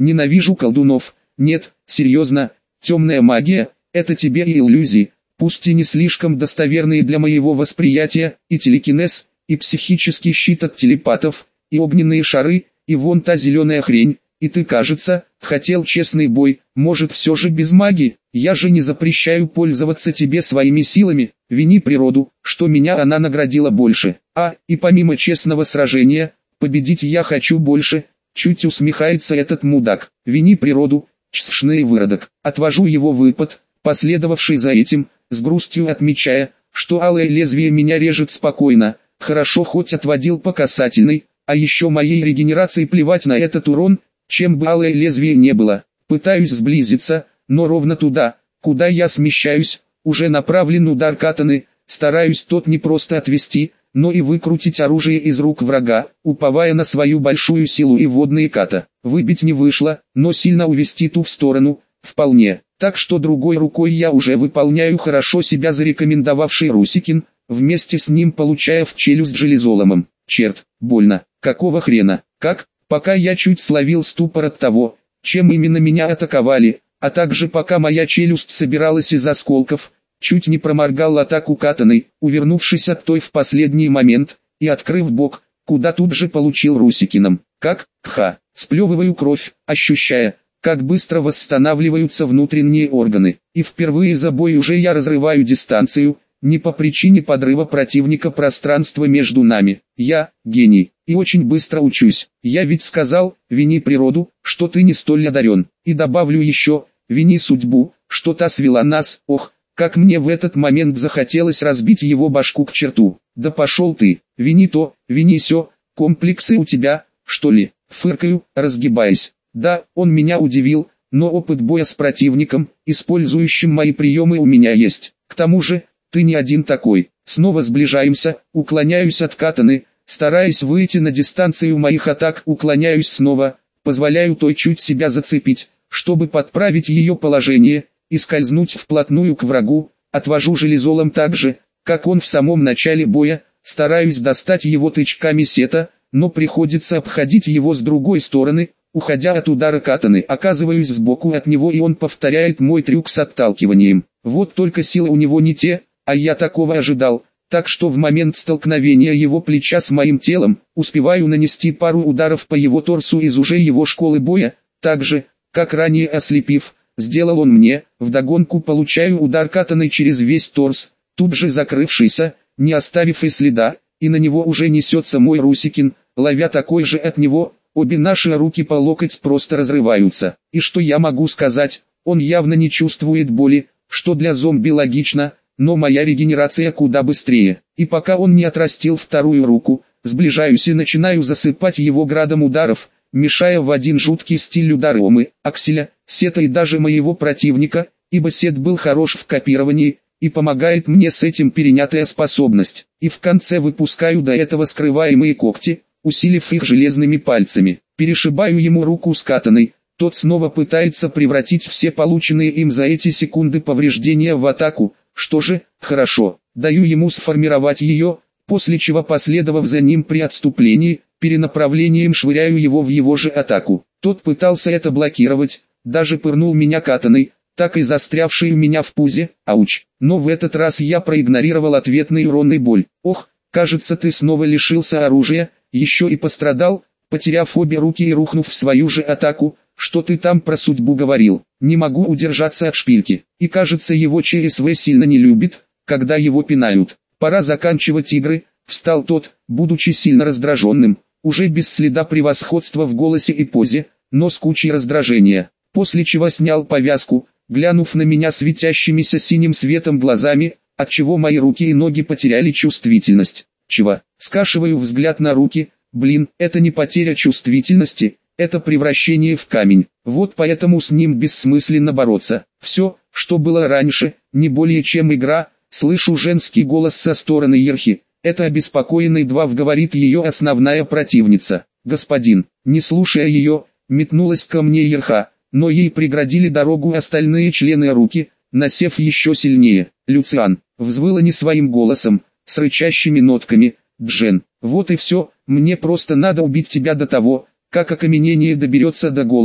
ненавижу колдунов. Нет, серьезно, темная магия – это тебе и иллюзии, пусть и не слишком достоверные для моего восприятия, и телекинез, и психический щит от телепатов, и огненные шары, и вон та зеленая хрень, и ты, кажется, хотел честный бой, может все же без магии. Я же не запрещаю пользоваться тебе своими силами, вини природу, что меня она наградила больше. И помимо честного сражения, победить я хочу больше, чуть усмехается этот мудак. Вини природу, чсшный выродок. Отвожу его выпад, последовавший за этим, с грустью отмечая, что алое лезвие меня режет спокойно. Хорошо хоть отводил по касательной, а еще моей регенерации плевать на этот урон, чем бы алое лезвие не было. Пытаюсь сблизиться, но ровно туда, куда я смещаюсь, уже направлен удар катаны, стараюсь тот не просто отвести, но и выкрутить оружие из рук врага, уповая на свою большую силу и водные ката. Выбить не вышло, но сильно увести ту в сторону, вполне. Так что другой рукой я уже выполняю хорошо себя зарекомендовавший Русикин, вместе с ним получая в челюсть железоломом. Черт, больно, какого хрена, как? Пока я чуть словил ступор от того, чем именно меня атаковали, а также пока моя челюсть собиралась из осколков, чуть не проморгал атаку катаной, увернувшись от той в последний момент, и открыв бок, куда тут же получил Русикиным. Сплевываю кровь, ощущая, как быстро восстанавливаются внутренние органы, и впервые за бой уже я разрываю дистанцию, не по причине подрыва противника пространства между нами. Я, гений, и очень быстро учусь. Я ведь сказал, вини природу, что ты не столь одарен. И добавлю еще, вини судьбу, что та свела нас. Ох, как мне в этот момент захотелось разбить его башку к черту. Да пошел ты, вини то, вини сё, комплексы у тебя, что ли? Фыркаю, разгибаясь. Да, он меня удивил, но опыт боя с противником, использующим мои приемы, у меня есть. К тому же, ты не один такой. Снова сближаемся, уклоняюсь от катаны, стараясь выйти на дистанцию моих атак, уклоняюсь снова, позволяю той чуть себя зацепить, чтобы подправить ее положение, и скользнуть вплотную к врагу, отвожу железолом так же, как он в самом начале боя, стараюсь достать его тычками сета, но приходится обходить его с другой стороны, уходя от удара катаны, оказываюсь сбоку от него и он повторяет мой трюк с отталкиванием. Вот только силы у него не те, а я такого ожидал, так что в момент столкновения его плеча с моим телом, успеваю нанести пару ударов по его торсу из уже его школы боя, так же, как ранее ослепив, сделал он мне, вдогонку получаю удар катаной через весь торс, тут же закрывшийся, не оставив и следа, и на него уже несется мой Русикин, ловя такой же от него, обе наши руки по локоть просто разрываются. И что я могу сказать, он явно не чувствует боли, что для зомби логично, но моя регенерация куда быстрее. И пока он не отрастил вторую руку, сближаюсь и начинаю засыпать его градом ударов, мешая в один жуткий стиль удары Омы, Акселя, Сета и даже моего противника, ибо Сет был хорош в копировании, и помогает мне с этим перенятая способность. И в конце выпускаю до этого скрываемые когти, усилив их железными пальцами. Перешибаю ему руку с катаной, тот снова пытается превратить все полученные им за эти секунды повреждения в атаку. Что же, хорошо, даю ему сформировать ее, после чего, последовав за ним при отступлении, перенаправлением швыряю его в его же атаку. Тот пытался это блокировать, даже пырнул меня катаной, так и застрявшей у меня в пузе, ауч. Но в этот раз я проигнорировал ответный урон и боль. Ох, кажется, ты снова лишился оружия, еще и пострадал, потеряв обе руки и рухнув в свою же атаку. Что ты там про судьбу говорил? Не могу удержаться от шпильки. И кажется, его ЧСВ сильно не любит, когда его пинают. Пора заканчивать игры, встал тот, будучи сильно раздраженным, уже без следа превосходства в голосе и позе, но с кучей раздражения. После чего снял повязку, глянув на меня светящимися синим светом глазами, отчего мои руки и ноги потеряли чувствительность. Чего? Скашиваю взгляд на руки, блин, это не потеря чувствительности. Это превращение в камень, вот поэтому с ним бессмысленно бороться. Все, что было раньше, не более чем игра. Слышу женский голос со стороны Ерхи. Это обеспокоенный Двав, говорит ее основная противница. Господин, не слушая ее, метнулась ко мне Ерха, но ей преградили дорогу остальные члены руки, насев еще сильнее. Люциан, взвыла не своим голосом, с рычащими нотками. Джен, вот и все, мне просто надо убить тебя до того, как окаменение доберется до головы,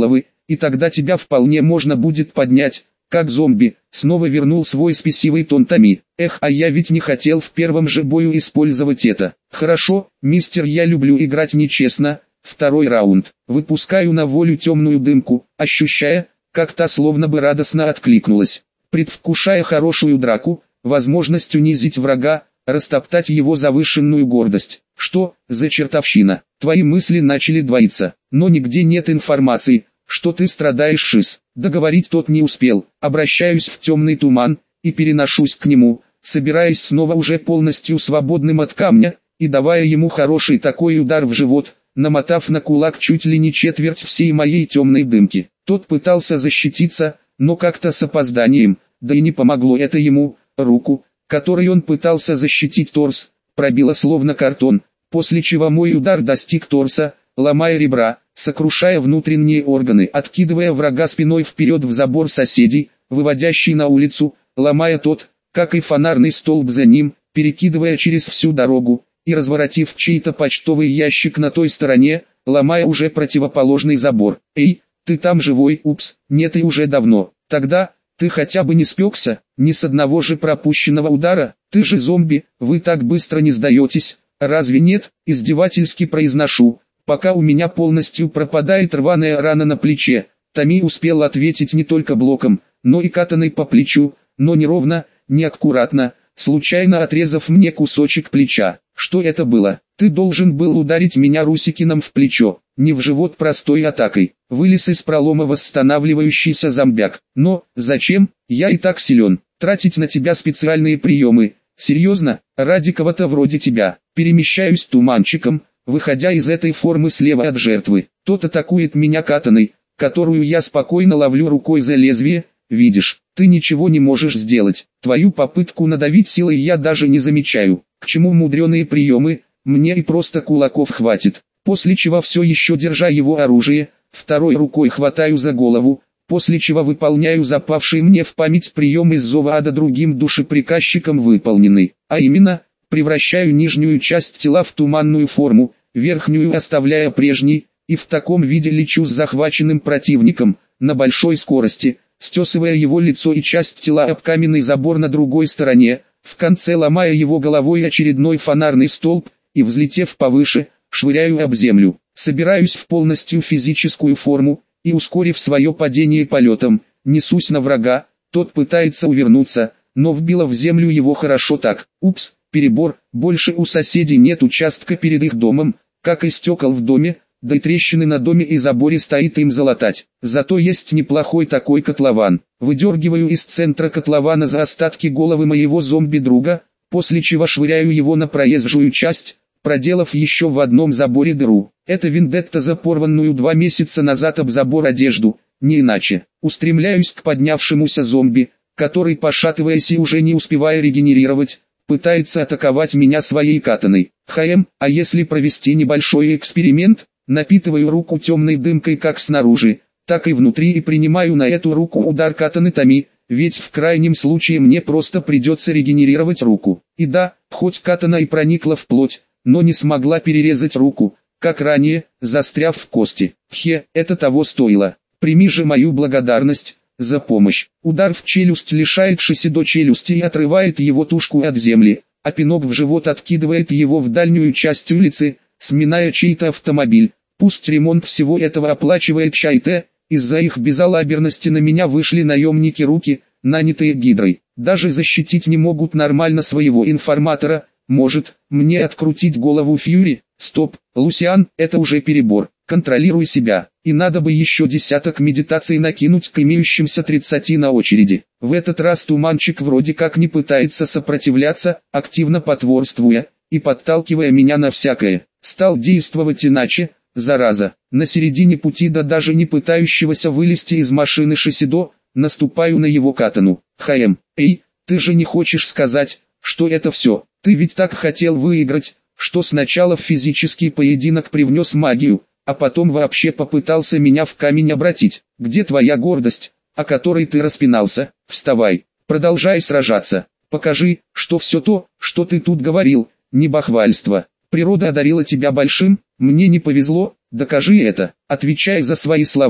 и тогда тебя вполне можно будет поднять, как зомби. Снова вернул свой спесивый тон Томми. Эх, а я ведь не хотел в первом же бою использовать это. Хорошо, мистер, я люблю играть нечестно. Второй раунд. Выпускаю на волю темную дымку, ощущая, как та словно бы радостно откликнулась. Предвкушая хорошую драку, возможность унизить врага, растоптать его завышенную гордость. Что за чертовщина? Твои мысли начали двоиться, но нигде нет информации, что ты страдаешь шиз. Договорить тот не успел. Обращаюсь в темный туман и переношусь к нему, собираясь снова уже полностью свободным от камня, и давая ему хороший такой удар в живот, намотав на кулак чуть ли не четверть всей моей темной дымки. Тот пытался защититься, но как-то с опозданием, да и не помогло это ему. Руку, которой он пытался защитить торс, пробило словно картон, после чего мой удар достиг торса, ломая ребра, сокрушая внутренние органы, откидывая врага спиной вперед в забор соседей, выводящий на улицу, ломая тот, как и фонарный столб за ним, перекидывая через всю дорогу, и разворотив чей-то почтовый ящик на той стороне, ломая уже противоположный забор. Эй, ты там живой? Упс, нет и уже давно. Тогда, ты хотя бы не спекся, ни с одного же пропущенного удара, ты же зомби, вы так быстро не сдаетесь, разве нет? Издевательски произношу, пока у меня полностью пропадает рваная рана на плече. Томми успел ответить не только блоком, но и катаной по плечу, но неровно, неаккуратно, случайно отрезав мне кусочек плеча. Что это было? Ты должен был ударить меня Русикиным в плечо, не в живот простой атакой. Вылез из пролома восстанавливающийся зомбяк. Но, зачем? Я и так силен. Тратить на тебя специальные приемы. Серьезно? Ради кого-то вроде тебя. Перемещаюсь туманчиком, выходя из этой формы слева от жертвы. Тот атакует меня катаной, которую я спокойно ловлю рукой за лезвие. Видишь, ты ничего не можешь сделать. Твою попытку надавить силой я даже не замечаю. К чему мудреные приемы, мне и просто кулаков хватит. После чего все еще держа его оружие, второй рукой хватаю за голову, после чего выполняю запавший мне в память прием из Зова Ада другим душеприказчиком выполненный. А именно, превращаю нижнюю часть тела в туманную форму, верхнюю оставляя прежней, и в таком виде лечу с захваченным противником, на большой скорости, стесывая его лицо и часть тела об каменный забор на другой стороне, в конце ломая его головой очередной фонарный столб, и взлетев повыше, швыряю об землю. Собираюсь в полностью физическую форму, и ускорив свое падение полетом, несусь на врага, тот пытается увернуться, но вбило в землю его хорошо так. Упс, перебор, больше у соседей нет участка перед их домом, как и стекол в доме, да и трещины на доме и заборе стоит им залатать. Зато есть неплохой такой котлован. Выдергиваю из центра котлована за остатки головы моего зомби-друга, после чего швыряю его на проезжую часть, проделав еще в одном заборе дыру. Это вендетта за порванную 2 месяца назад об забор одежду, не иначе. Устремляюсь к поднявшемуся зомби, который, пошатываясь и уже не успевая регенерировать, пытается атаковать меня своей катаной. А если провести небольшой эксперимент? Напитываю руку темной дымкой как снаружи, так и внутри и принимаю на эту руку удар катаны Томми, ведь в крайнем случае мне просто придется регенерировать руку. И да, хоть катана и проникла в плоть, но не смогла перерезать руку, как ранее, застряв в кости. Это того стоило. Прими же мою благодарность за помощь. Удар в челюсть лишает Шисидо челюсти и отрывает его тушку от земли, а пинок в живот откидывает его в дальнюю часть улицы, сминая чей-то автомобиль. Пусть ремонт всего этого оплачивает Чайте, из-за их безалаберности на меня вышли наемники руки, нанятые Гидрой. Даже защитить не могут нормально своего информатора. Может, мне открутить голову Фьюри? Стоп, Лусиан, это уже перебор. Контролируй себя. И надо бы еще десяток медитаций накинуть к имеющимся 30 на очереди. В этот раз туманчик вроде как не пытается сопротивляться, активно потворствуя и подталкивая меня на всякое. Стал действовать иначе. Зараза, на середине пути до даже не пытающегося вылезти из машины Шисидо, наступаю на его катану. Эй, ты же не хочешь сказать, что это все? Ты ведь так хотел выиграть, что сначала в физический поединок привнес магию, а потом вообще попытался меня в камень обратить. Где твоя гордость, о которой ты распинался? Вставай, продолжай сражаться. Покажи, что все то, что ты тут говорил, не бахвальство. Природа одарила тебя большим, мне не повезло, докажи это. Отвечай за свои слова.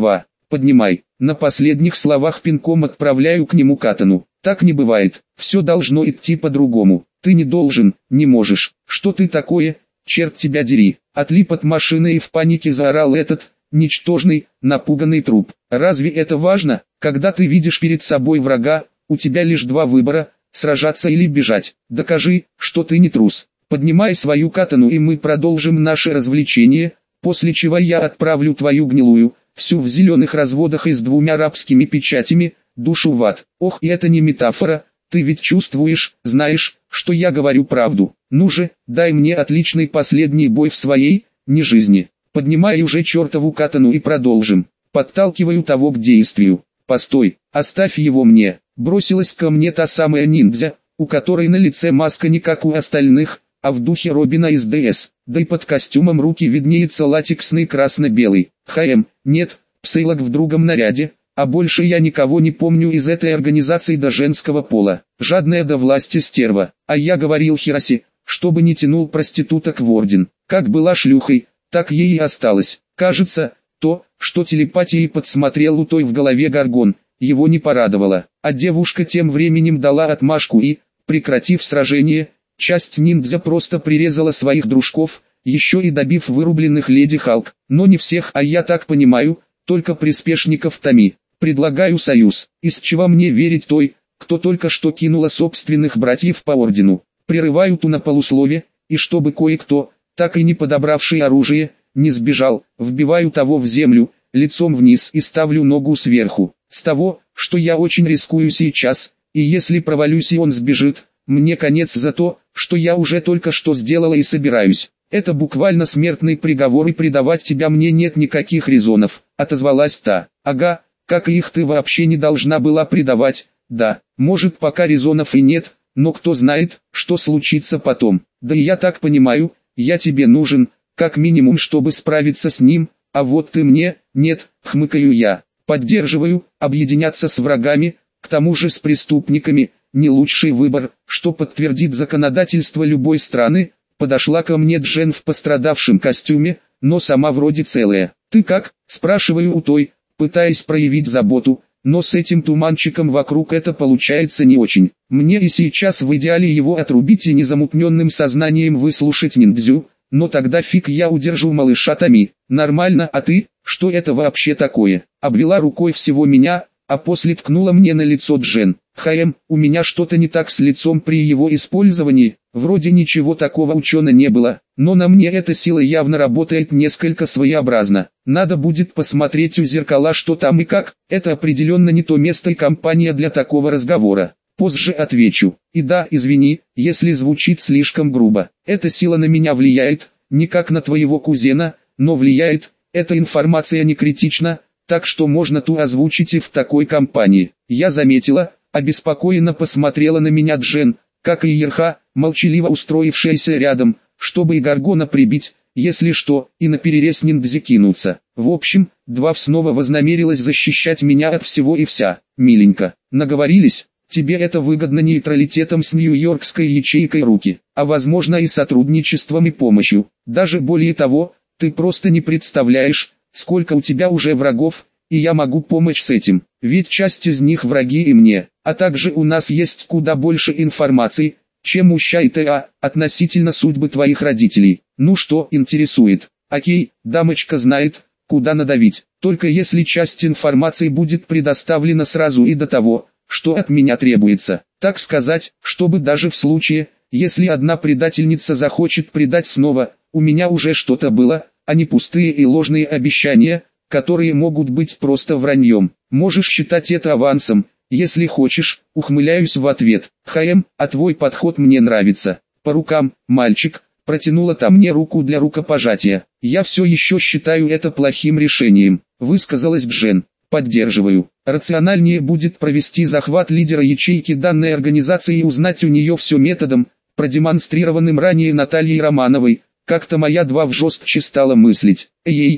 поднимай. На последних словах пинком отправляю к нему катану. Так не бывает, все должно идти по-другому. Ты не должен, не можешь. Что ты такое, черт тебя дери. Отлип от машины и в панике заорал этот, ничтожный, напуганный труп. Разве это важно, когда ты видишь перед собой врага, у тебя лишь два выбора, сражаться или бежать. Докажи, что ты не трус. Поднимай свою катану и мы продолжим наше развлечение, после чего я отправлю твою гнилую, всю в зеленых разводах и с 2 рабскими печатями, душу в ад. Ох, и это не метафора, ты ведь чувствуешь, знаешь, что я говорю правду. Ну же, дай мне отличный последний бой в своей, не жизни. Поднимай уже чертову катану и продолжим. Подталкиваю того к действию. Постой, оставь его мне. Бросилась ко мне та самая ниндзя, у которой на лице маска не как у остальных, а в духе Робина из ДС, да и под костюмом руки виднеется латексный красно-белый. Нет, Псейлок в другом наряде, а больше я никого не помню из этой организации до женского пола. Жадная до власти стерва, а я говорил Хироси, чтобы не тянул проституток в орден. Как была шлюхой, так ей и осталось. Кажется, то, что телепатией подсмотрел у той в голове Гаргон, его не порадовало. А девушка тем временем дала отмашку и, прекратив сражение, часть ниндзя просто прирезала своих дружков, еще и добив вырубленных леди Халк. Но не всех, а я так понимаю, только приспешников Тами. Предлагаю союз, из чего мне верить той, кто только что кинула собственных братьев по ордену. Прерываю ту на полуслове, и чтобы кое-кто, так и не подобравший оружие, не сбежал, вбиваю того в землю, лицом вниз и ставлю ногу сверху. С того, что я очень рискую сейчас, и если провалюсь и он сбежит, мне конец за то, что я уже только что сделала и собираюсь. Это буквально смертный приговор и предавать тебя мне нет никаких резонов, отозвалась та. Ага, как и их ты вообще не должна была предавать, да, может пока резонов и нет, но кто знает, что случится потом. Да и я так понимаю, я тебе нужен, как минимум чтобы справиться с ним, а вот ты мне, нет, хмыкаю я. Поддерживаю, объединяться с врагами, к тому же с преступниками, не лучший выбор, что подтвердит законодательство любой страны. Подошла ко мне Джен в пострадавшем костюме, но сама вроде целая. «Ты как?» – спрашиваю у той, пытаясь проявить заботу, но с этим туманчиком вокруг это получается не очень. Мне и сейчас в идеале его отрубить и незамутненным сознанием выслушать ниндзю, но тогда фиг я удержу малыша Тами. Нормально, а ты, что это вообще такое? Обвела рукой всего меня, а после ткнула мне на лицо Джен. У меня что-то не так с лицом при его использовании, вроде ничего такого учено не было, но на мне эта сила явно работает несколько своеобразно. Надо будет посмотреть у зеркала, что там и как, это определенно не то место и компания для такого разговора. Позже отвечу. И да, извини, если звучит слишком грубо. Эта сила на меня влияет, не как на твоего кузена, но влияет, эта информация не критична, так что можно ту озвучить и в такой компании. Я заметила, обеспокоенно посмотрела на меня Джен, как и Ерха, молчаливо устроившаяся рядом, чтобы и Гаргона прибить, если что, и наперерез ниндзя кинуться. В общем, Двав снова вознамерилась защищать меня от всего и вся. Миленько, наговорились, тебе это выгодно нейтралитетом с нью-йоркской ячейкой руки, а возможно и сотрудничеством и помощью. Даже более того, ты просто не представляешь, сколько у тебя уже врагов, и я могу помочь с этим, ведь часть из них враги и мне, а также у нас есть куда больше информации, чем у Ща и ТА, относительно судьбы твоих родителей. Ну что интересует? Окей, дамочка знает, куда надавить, только если часть информации будет предоставлена сразу и до того, что от меня требуется, так сказать, чтобы даже в случае, если одна предательница захочет предать снова, у меня уже что-то было, а не пустые и ложные обещания, которые могут быть просто враньем. Можешь считать это авансом, если хочешь, ухмыляюсь в ответ. А твой подход мне нравится. По рукам, мальчик, протянула та мне руку для рукопожатия. Я все еще считаю это плохим решением, высказалась Джен. Поддерживаю. Рациональнее будет провести захват лидера ячейки данной организации и узнать у нее все методом, продемонстрированным ранее Натальей Романовой. Как-то моя Двав жестче стала мыслить.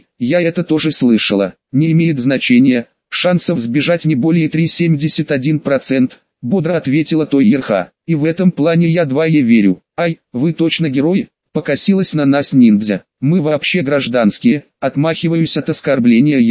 Я это тоже слышала. Не имеет значения, шансов сбежать не более 3,71%, бодро ответила той Ерха. И в этом плане я Двае верю. Вы точно герои? Покосилась на нас ниндзя. Мы вообще гражданские, отмахиваюсь от оскорбления я.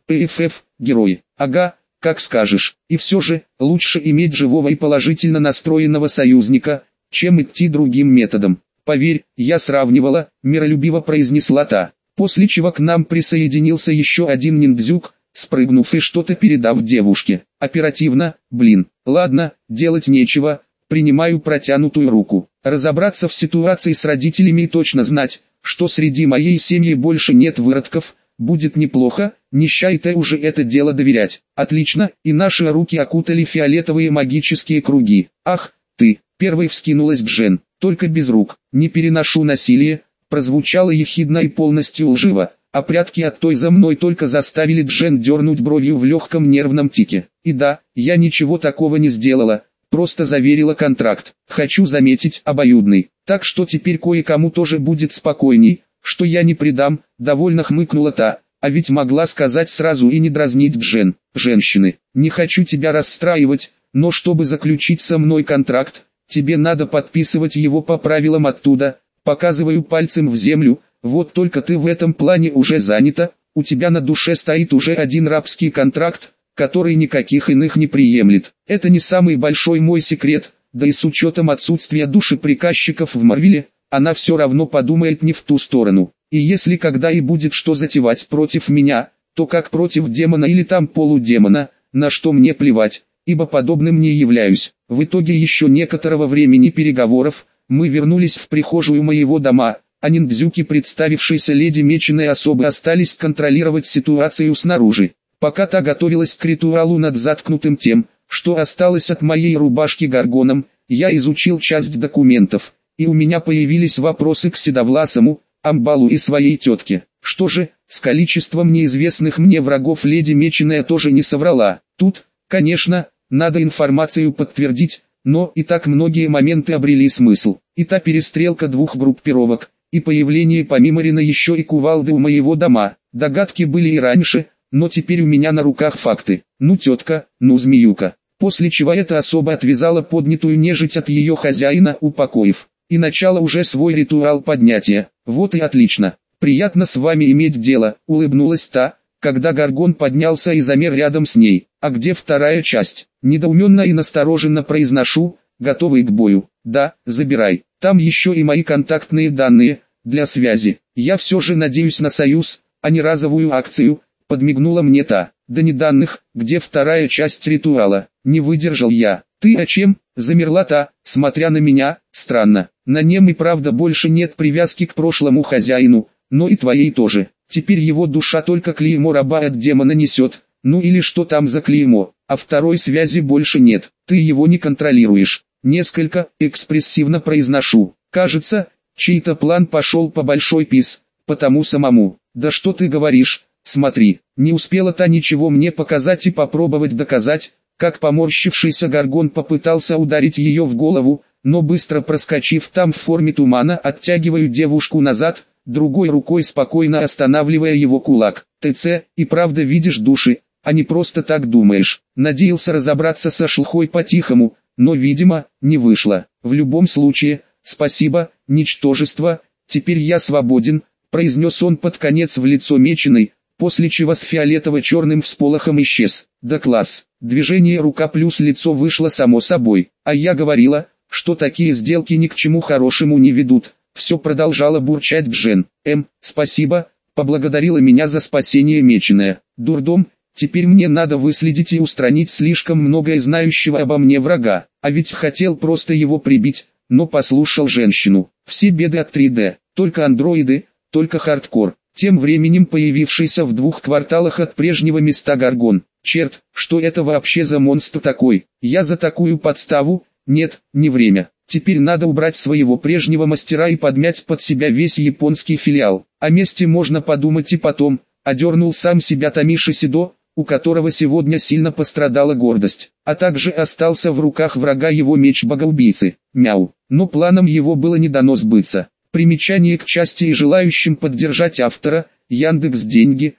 ПФФ, герой. Ага, как скажешь. И все же, лучше иметь живого и положительно настроенного союзника, чем идти другим методом. Поверь, я сравнивала, миролюбиво произнесла та. После чего к нам присоединился еще один ниндзюк, спрыгнув и что-то передав девушке. Оперативно, блин. Ладно, делать нечего, принимаю протянутую руку. Разобраться в ситуации с родителями и точно знать, что среди моей семьи больше нет выродков, будет неплохо, не считай уже это дело доверять. Отлично, и наши руки окутали фиолетовые магические круги. Ах, ты, первой вскинулась Джен, только без рук. Не переношу насилие, прозвучало ехидно и полностью лживо, а прятки от той за мной только заставили Джен дернуть бровью в легком нервном тике. И да, я ничего такого не сделала, просто заверила контракт. Хочу заметить, обоюдный, так что теперь кое-кому тоже будет спокойней, что я не предам, довольно хмыкнула та, а ведь могла сказать сразу и не дразнить Джен. Женщины, не хочу тебя расстраивать, но чтобы заключить со мной контракт, тебе надо подписывать его по правилам оттуда. Показываю пальцем в землю, вот только ты в этом плане уже занята, у тебя на душе стоит уже один рабский контракт, который никаких иных не приемлет. Это не самый большой мой секрет, да и с учетом отсутствия душеприказчиков в Марвеле, она все равно подумает не в ту сторону. И если когда и будет что затевать против меня, то как против демона или там полудемона, на что мне плевать, ибо подобным не являюсь. В итоге еще некоторого времени переговоров, мы вернулись в прихожую моего дома, а ниндзюки, представившиеся леди Меченой особы, остались контролировать ситуацию снаружи. Пока та готовилась к ритуалу над заткнутым тем, что осталось от моей рубашки горгоном, я изучил часть документов, и у меня появились вопросы к Седовласому, Амбалу и своей тетке. Что же, с количеством неизвестных мне врагов леди Меченая тоже не соврала. Тут, конечно, надо информацию подтвердить, но и так многие моменты обрели смысл. И та перестрелка двух группировок, и появление помимо Рина еще и кувалды у моего дома. Догадки были и раньше, но теперь у меня на руках факты. Ну тетка, ну змеюка. После чего эта особа отвязала поднятую нежить от ее хозяина, упокоив, и начала уже свой ритуал поднятия. Вот и отлично. Приятно с вами иметь дело, улыбнулась та, когда Горгон поднялся и замер рядом с ней. А где вторая часть? Недоуменно и настороженно произношу, готовый к бою. Да, забирай. Там еще и мои контактные данные, для связи. Я все же надеюсь на союз, а не разовую акцию, подмигнула мне та. Да не данных, где вторая часть ритуала? Не выдержал я. Ты о чем? Замерла та, смотря на меня. Странно. На нем и правда больше нет привязки к прошлому хозяину, но и твоей тоже. Теперь его душа только клеймо раба от демона несет, ну или что там за клеймо, а второй связи больше нет, ты его не контролируешь. Несколько экспрессивно произношу. Кажется, чей-то план пошел по большой пис, потому самому. Да что ты говоришь, смотри, не успела та ничего мне показать и попробовать доказать, как поморщившийся Горгон попытался ударить ее в голову, но быстро проскочив там в форме тумана, оттягиваю девушку назад, другой рукой спокойно останавливая его кулак. ТЦ, и правда видишь души, а не просто так думаешь. Надеялся разобраться со шлюхой по-тихому, но видимо, не вышло. В любом случае, спасибо, ничтожество, теперь я свободен, произнес он под конец в лицо Меченой, после чего с фиолетово-черным всполохом исчез. Да класс, движение рука плюс лицо вышло само собой, а я говорила, что такие сделки ни к чему хорошему не ведут. Все продолжала бурчать Джен. Спасибо, поблагодарила меня за спасение Меченая. Дурдом, теперь мне надо выследить и устранить слишком многое знающего обо мне врага. А ведь хотел просто его прибить, но послушал женщину. Все беды от 3D, только андроиды, только хардкор. Тем временем появившийся в 2 кварталах от прежнего места Горгон. Черт, что это вообще за монстр такой? Я за такую подставу? Нет, не время. Теперь надо убрать своего прежнего мастера и подмять под себя весь японский филиал. О месте можно подумать и потом, одернул сам себя Томиши Сидо, у которого сегодня сильно пострадала гордость, а также остался в руках врага его меч богоубийцы. Мяу. Но планом его было не дано сбыться. Примечание к части и желающим поддержать автора, Яндекс Деньги,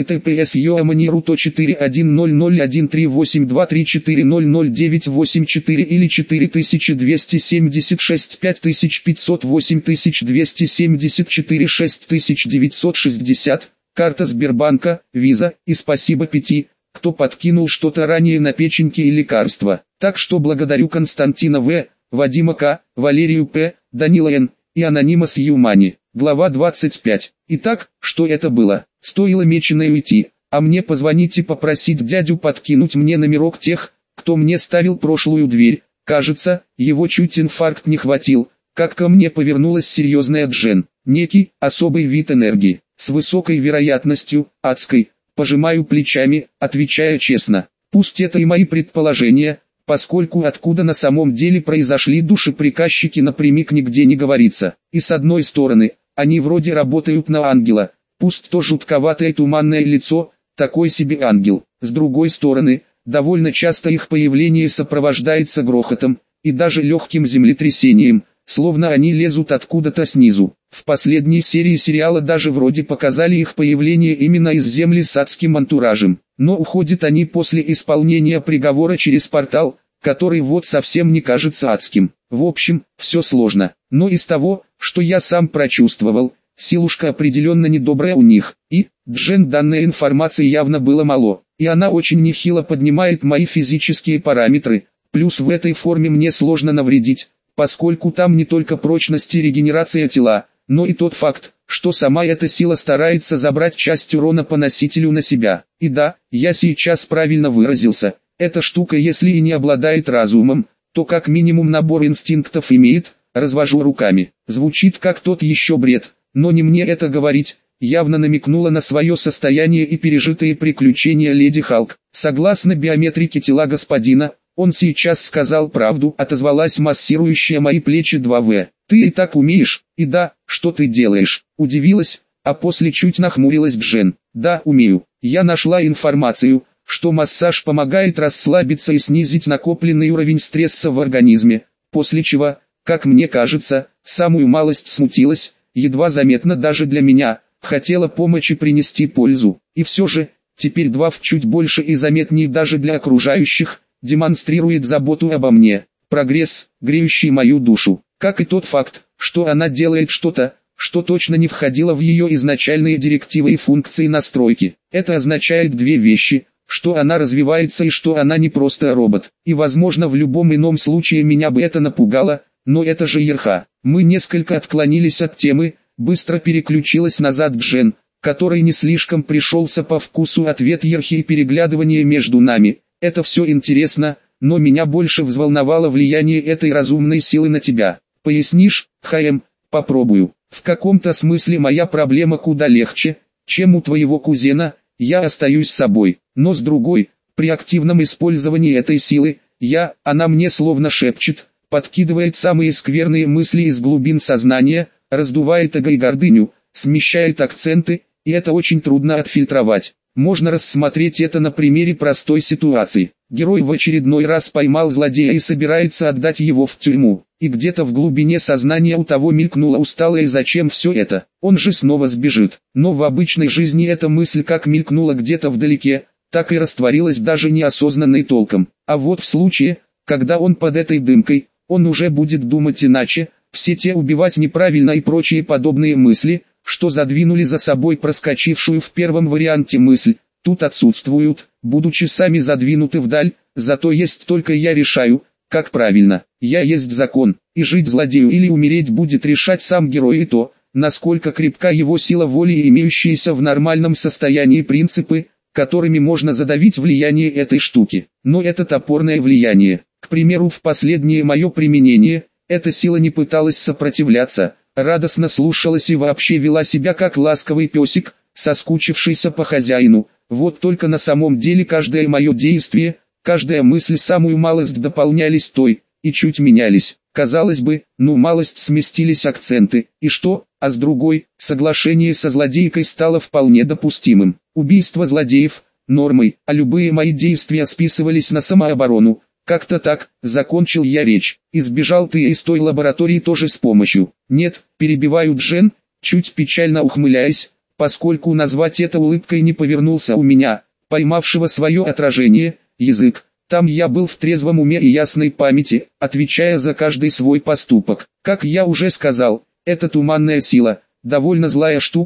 https://yoamaniruto410013823400984 или 4276 5508 274 6960, карта Сбербанка, виза, и спасибо 5, кто подкинул что-то ранее на печеньки и лекарства. Так что благодарю Константина В., Вадима К., Валерию П., Данила Н. и анонима с Юмани. Глава 25. Итак, что это было? Стоило меченой уйти, а мне позвонить и попросить дядю подкинуть мне номерок тех, кто мне ставил прошлую дверь. Кажется, его чуть инфаркт не хватил, как ко мне повернулась серьезная Джен. Некий, особый вид энергии, с высокой вероятностью, адской. Пожимаю плечами, отвечая честно. Пусть это и мои предположения, поскольку откуда на самом деле произошли душеприказчики напрямик нигде не говорится. И с одной стороны, они вроде работают на ангела, пусть то жутковатое туманное лицо, такой себе ангел. С другой стороны, довольно часто их появление сопровождается грохотом, и даже легким землетрясением, словно они лезут откуда-то снизу. В последней серии сериала даже вроде показали их появление именно из земли с адским антуражем. Но уходят они после исполнения приговора через портал, который вот совсем не кажется адским. В общем, все сложно. Но из того, что я сам прочувствовал, силушка определенно недобрая у них. И, Джен, данной информации явно было мало. И она очень нехило поднимает мои физические параметры. Плюс в этой форме мне сложно навредить, поскольку там не только прочность и регенерация тела, но и тот факт, что сама эта сила старается забрать часть урона по носителю на себя. И да, я сейчас правильно выразился, эта штука если и не обладает разумом, то как минимум набор инстинктов имеет, развожу руками. Звучит как тот еще бред, но не мне это говорить, явно намекнула на свое состояние и пережитые приключения леди Халк. Согласно биометрике тела господина, он сейчас сказал правду, отозвалась массирующая мои плечи 2В. Ты и так умеешь, и да, что ты делаешь? Удивилась, а после чуть нахмурилась Джен. Да, умею. Я нашла информацию, что массаж помогает расслабиться и снизить накопленный уровень стресса в организме, после чего, как мне кажется, самую малость смутилась, едва заметно даже для меня, хотела помочь и принести пользу. И все же, теперь 2 в чуть больше и заметнее даже для окружающих, демонстрирует заботу обо мне, прогресс, греющий мою душу, как и тот факт, что она делает что-то, что точно не входило в ее изначальные директивы и функции настройки. Это означает две вещи, что она развивается и что она не просто робот. И возможно в любом ином случае меня бы это напугало, но это же Ерха. Мы несколько отклонились от темы, быстро переключилась назад Джен, который не слишком пришелся по вкусу ответ Ерхи и переглядывание между нами. Это все интересно, но меня больше взволновало влияние этой разумной силы на тебя. Пояснишь, ХМ? Попробую. В каком-то смысле моя проблема куда легче, чем у твоего кузена, я остаюсь собой. Но с другой, при активном использовании этой силы, она мне словно шепчет, подкидывает самые скверные мысли из глубин сознания, раздувает эго и гордыню, смещает акценты, и это очень трудно отфильтровать. Можно рассмотреть это на примере простой ситуации. Герой в очередной раз поймал злодея и собирается отдать его в тюрьму. И где-то в глубине сознания у того мелькнула усталая «зачем все это? Он же снова сбежит». Но в обычной жизни эта мысль как мелькнула где-то вдалеке, так и растворилась даже неосознанной толком. А вот в случае, когда он под этой дымкой, он уже будет думать иначе, все те убивать неправильно и прочие подобные мысли, что задвинули за собой проскочившую в первом варианте мысль, тут отсутствуют, будучи сами задвинуты вдаль, зато есть только я решаю, как правильно. Я есть закон, и жить злодею или умереть будет решать сам герой и то, насколько крепка его сила воли и имеющиеся в нормальном состоянии принципы, которыми можно задавить влияние этой штуки. Но это топорное влияние. К примеру, в последнее мое применение, эта сила не пыталась сопротивляться, радостно слушалась и вообще вела себя как ласковый песик, соскучившийся по хозяину. Вот только на самом деле каждое мое действие, каждая мысль самую малость дополнялись той, и чуть менялись. Казалось бы, малость сместились акценты, и что, а с другой, соглашение со злодейкой стало вполне допустимым. Убийство злодеев – нормой, а любые мои действия списывались на самооборону. Как-то так, закончил я речь. Избежал ты из той лаборатории тоже с помощью. Нет, перебиваю Джен, чуть печально ухмыляясь, поскольку назвать это улыбкой не повернулся у меня, поймавшего свое отражение, язык. Там я был в трезвом уме и ясной памяти, отвечая за каждый свой поступок. Как я уже сказал, эта туманная сила, довольно злая штука,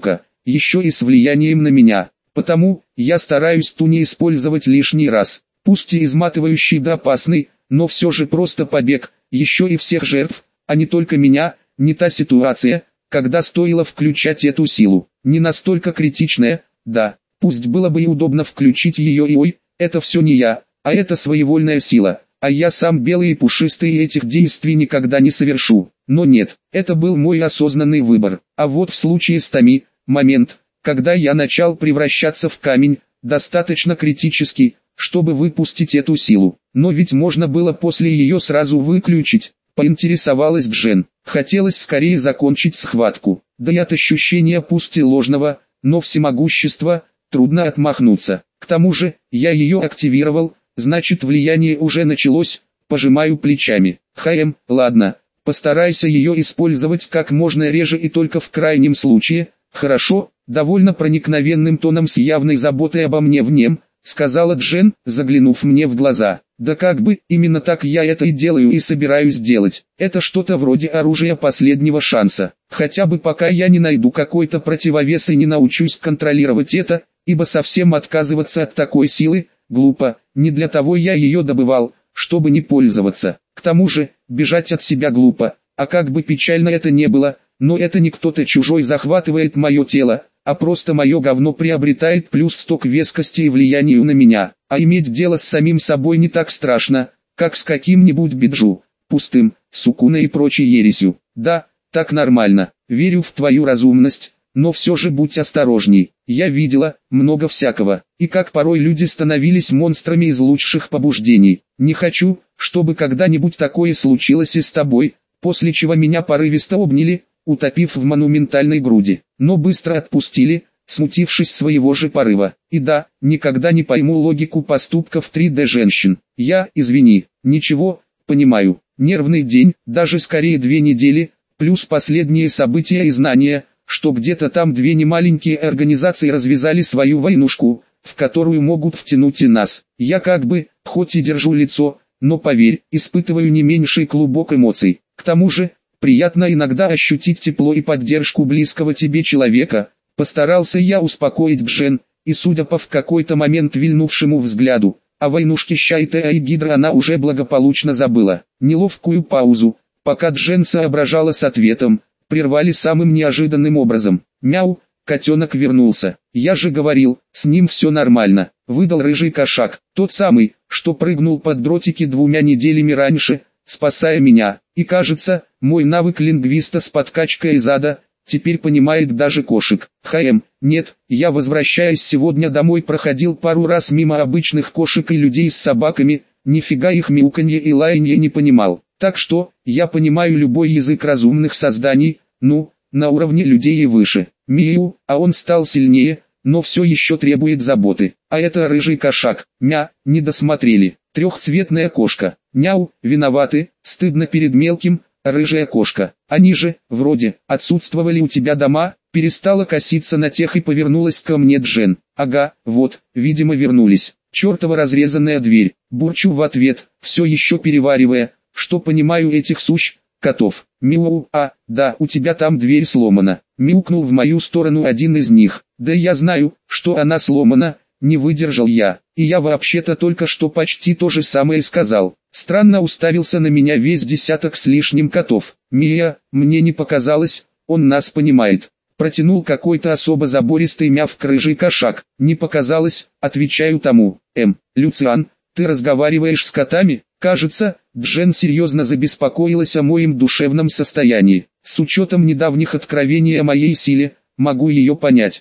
еще и с влиянием на меня. Потому, я стараюсь ту не использовать лишний раз. Пусть и изматывающий да опасный, но все же просто побег, еще и всех жертв, а не только меня, не та ситуация, когда стоило включать эту силу. Не настолько критичная, да, пусть было бы и удобно включить ее и ой, это все не я, а это своевольная сила, а я сам белый и пушистый и этих действий никогда не совершу. Но нет, это был мой осознанный выбор. А вот в случае с Тами, момент, когда я начал превращаться в камень, достаточно критический, чтобы выпустить эту силу. Но ведь можно было после ее сразу выключить, поинтересовалась Джен. Хотелось скорее закончить схватку. Да и от ощущения пусть и ложного, но всемогущества, трудно отмахнуться. К тому же, я ее активировал, значит влияние уже началось, пожимаю плечами. Ладно, постарайся ее использовать как можно реже и только в крайнем случае. Хорошо, довольно проникновенным тоном с явной заботой обо мне в нем, сказала Джен, заглянув мне в глаза. Да как бы, именно так я это и делаю и собираюсь делать. Это что-то вроде оружия последнего шанса. Хотя бы пока я не найду какой-то противовес и не научусь контролировать это, ибо совсем отказываться от такой силы, глупо, не для того я ее добывал, чтобы не пользоваться. К тому же, бежать от себя глупо, а как бы печально это не было, но это не кто-то чужой захватывает мое тело, а просто мое говно приобретает плюс 100 к вескости и влиянию на меня. А иметь дело с самим собой не так страшно, как с каким-нибудь биджу, пустым, суккуной и прочей ересью. Да, так нормально, верю в твою разумность, но все же будь осторожней. Я видела много всякого, и как порой люди становились монстрами из лучших побуждений. Не хочу, чтобы когда-нибудь такое случилось и с тобой, после чего меня порывисто обняли, утопив в монументальной груди, но быстро отпустили, смутившись своего же порыва. И да, никогда не пойму логику поступков 3D женщин. Извини, ничего, понимаю. Нервный день, даже скорее 2 недели, плюс последние события и знания, что где-то там 2 немаленькие организации развязали свою войнушку, в которую могут втянуть и нас. Я как бы, хоть и держу лицо, но поверь, испытываю не меньший клубок эмоций. К тому же, приятно иногда ощутить тепло и поддержку близкого тебе человека. Постарался я успокоить Джен, и судя по в какой-то момент вильнувшему взгляду, о войнушке Щайта и Гидра она уже благополучно забыла. Неловкую паузу, пока Джен соображала с ответом, прервали самым неожиданным образом. Мяу, котенок вернулся. Я же говорил, с ним все нормально, выдал рыжий кошак, тот самый, что прыгнул под дротики 2 неделями раньше, спасая меня. И кажется, мой навык лингвиста с подкачкой из ада теперь понимает даже кошек. Нет, я возвращаясь сегодня домой проходил пару раз мимо обычных кошек и людей с собаками, нифига их мяуканье и лаянье не понимал. Так что, я понимаю любой язык разумных созданий, ну, на уровне людей и выше. Миу, а он стал сильнее, но все еще требует заботы. А это рыжий кошак. Не досмотрели. Трехцветная кошка. Няу, виноваты, стыдно перед мелким. Рыжая кошка. Они же, вроде, отсутствовали у тебя дома, перестала коситься на тех и повернулась ко мне Джен. Ага, вот, видимо вернулись. Чертова разрезанная дверь. Бурчу в ответ, все еще переваривая, что понимаю этих котов. Миу, да, у тебя там дверь сломана. Мяукнул в мою сторону один из них. Да я знаю, что она сломана, не выдержал я. И я вообще-то только что почти то же самое сказал. Странно уставился на меня весь десяток с лишним котов. Мия, мне не показалось, он нас понимает. Протянул какой-то особо забористый мявк рыжий кошак. Не показалось, отвечаю тому. Люциан, ты разговариваешь с котами? Кажется, Джен серьезно забеспокоилась о моем душевном состоянии. С учетом недавних откровений о моей силе, могу ее понять.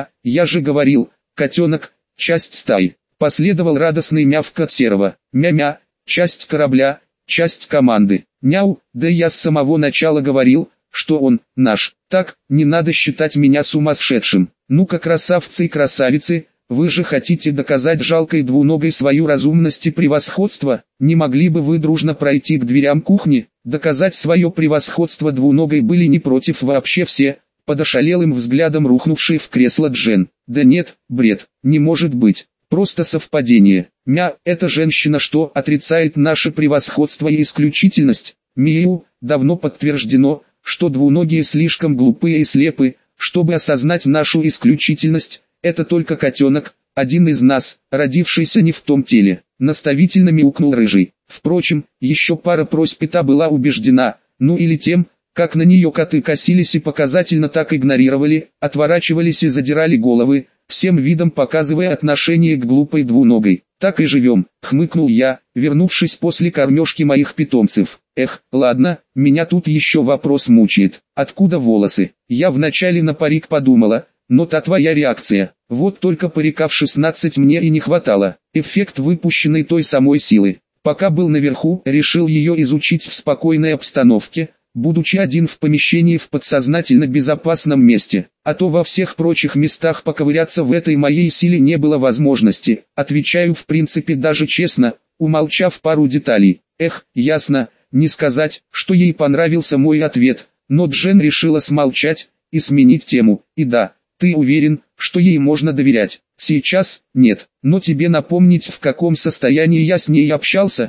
Я же говорил, котенок, часть стаи. Последовал радостный мявк от серого. Мя-мя, часть корабля, часть команды. Няу, да я с самого начала говорил, что он наш. Так, не надо считать меня сумасшедшим. Ну-ка, красавцы и красавицы, вы же хотите доказать жалкой двуногой свою разумность и превосходство? Не могли бы вы дружно пройти к дверям кухни? Доказать свое превосходство двуногой были не против вообще все, под ошалелым взглядом рухнувшей в кресло Джен. Да нет, бред, не может быть. Просто совпадение. Эта женщина что, отрицает наше превосходство и исключительность? Давно подтверждено, что двуногие слишком глупые и слепы, чтобы осознать нашу исключительность. Это только котенок, один из нас, родившийся не в том теле. Наставительно мяукнул Рыжий. Впрочем, еще пара просьб, и та была убеждена, ну или тем, как на нее коты косились и показательно так игнорировали, отворачивались и задирали головы, всем видом показывая отношение к глупой двуногой. «Так и живем», — хмыкнул я, вернувшись после кормежки моих питомцев. «Эх, ладно, меня тут еще вопрос мучает. Откуда волосы? Я вначале на парик подумала, но та твоя реакция. Вот только парика в 16 мне и не хватало. Эффект выпущенной той самой силы. Пока был наверху, решил ее изучить в спокойной обстановке, будучи один в помещении в подсознательно безопасном месте, а то во всех прочих местах поковыряться в этой моей силе не было возможности. Отвечаю в принципе даже честно, умолчав пару деталей. Эх, ясно, не сказать, что ей понравился мой ответ, но Джен решила смолчать и сменить тему. И да, ты уверен, что ей можно доверять? Сейчас, нет, но тебе напомнить, в каком состоянии я с ней общался?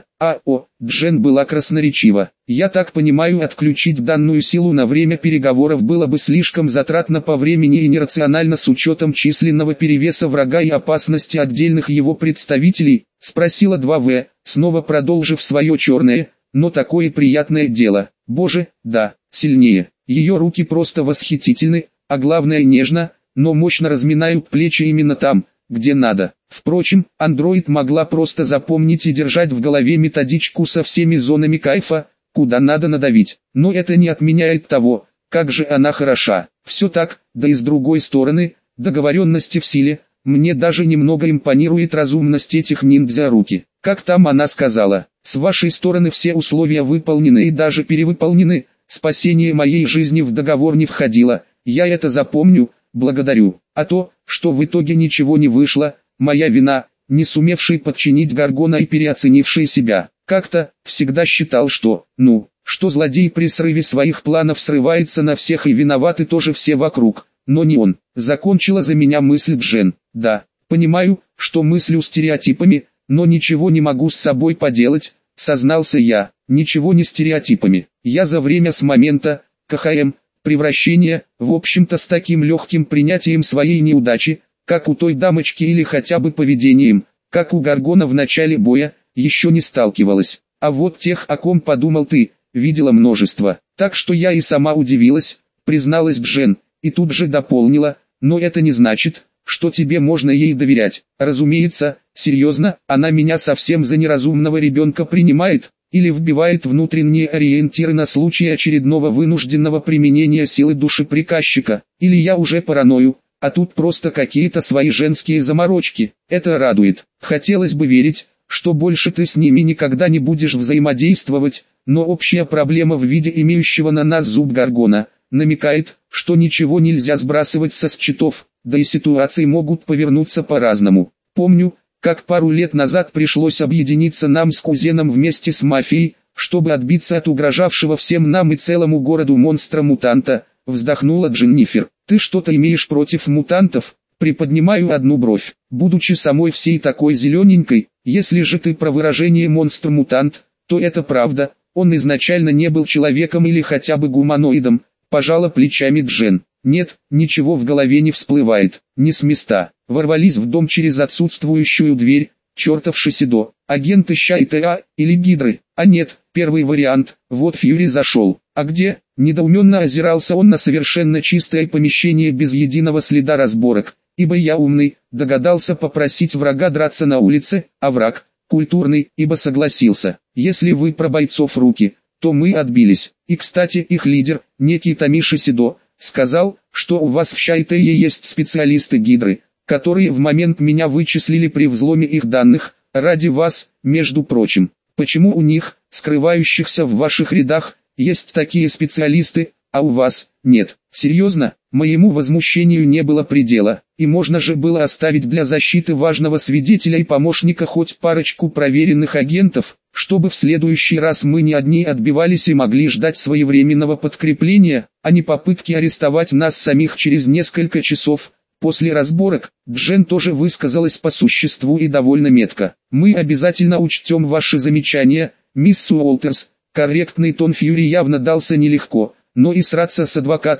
Джен была красноречива. Я так понимаю, отключить данную силу на время переговоров было бы слишком затратно по времени и нерационально с учетом численного перевеса врага и опасности отдельных его представителей, спросила 2В, снова продолжив свое черное, но такое приятное дело. Боже, да, сильнее. Ее руки просто восхитительны, а главное нежно, но мощно разминают плечи именно там, где надо. Впрочем, андроид могла просто запомнить и держать в голове методичку со всеми зонами кайфа, куда надо надавить. Но это не отменяет того, как же она хороша. Все так, да и с другой стороны, договоренности в силе, мне даже немного импонирует разумность этих ниндзя-руки. Как там она сказала, с вашей стороны все условия выполнены и даже перевыполнены, спасение моей жизни в договор не входило, я это запомню. Благодарю. А то, что в итоге ничего не вышло, моя вина, не сумевший подчинить Гаргона и переоценивший себя. Как-то, всегда считал, что злодей при срыве своих планов срывается на всех и виноваты тоже все вокруг, но не он. Закончила за меня мысль Джен. Да, понимаю, что мыслю стереотипами, но ничего не могу с собой поделать, сознался я. Ничего не стереотипами. Я за время с момента КХМ превращение, в общем-то с таким легким принятием своей неудачи, как у той дамочки или хотя бы поведением, как у Гаргона в начале боя, еще не сталкивалась. А вот тех, о ком подумал ты, видела множество. Так что я и сама удивилась, призналась Джен, и тут же дополнила, но это не значит, что тебе можно ей доверять. Разумеется, серьезно, она меня совсем за неразумного ребенка принимает, или вбивает внутренние ориентиры на случай очередного вынужденного применения силы души приказчика, или я уже параною, а тут просто какие-то свои женские заморочки. Это радует. Хотелось бы верить, что больше ты с ними никогда не будешь взаимодействовать, но общая проблема в виде имеющего на нас зуб Гаргона намекает, что ничего нельзя сбрасывать со счетов, да и ситуации могут повернуться по-разному. Помню, как пару лет назад пришлось объединиться нам с кузеном вместе с мафией, чтобы отбиться от угрожавшего всем нам и целому городу монстра-мутанта, вздохнула Дженнифер. Ты что-то имеешь против мутантов? Приподнимаю одну бровь. Будучи самой всей такой зелененькой, если же ты про выражение монстр-мутант, то это правда, он изначально не был человеком или хотя бы гуманоидом, пожала плечами Джен. Нет, ничего в голове не всплывает, не с места. Ворвались в дом через отсутствующую дверь, чертов Шисидо, агенты ЩА или Гидры. А нет, первый вариант, вот Фьюри зашел. А где? Недоуменно озирался он на совершенно чистое помещение без единого следа разборок, ибо я умный, догадался попросить врага драться на улице, а враг, культурный, ибо согласился. Если вы про бойцов руки, то мы отбились. И кстати их лидер, некий Томиши Сидо, сказал, что у вас в ЩА-ИТЕ есть специалисты Гидры, которые в момент меня вычислили при взломе их данных, ради вас, между прочим. Почему у них, скрывающихся в ваших рядах, есть такие специалисты, а у вас нет? Серьезно, моему возмущению не было предела, и можно же было оставить для защиты важного свидетеля и помощника хоть парочку проверенных агентов, чтобы в следующий раз мы не одни отбивались и могли ждать своевременного подкрепления, а не попытки арестовать нас самих через несколько часов. После разборок, Джен тоже высказалась по существу и довольно метко. Мы обязательно учтем ваши замечания, мисс Уолтерс. Корректный тон Фьюри явно дался нелегко, но и сраться с адвокатом,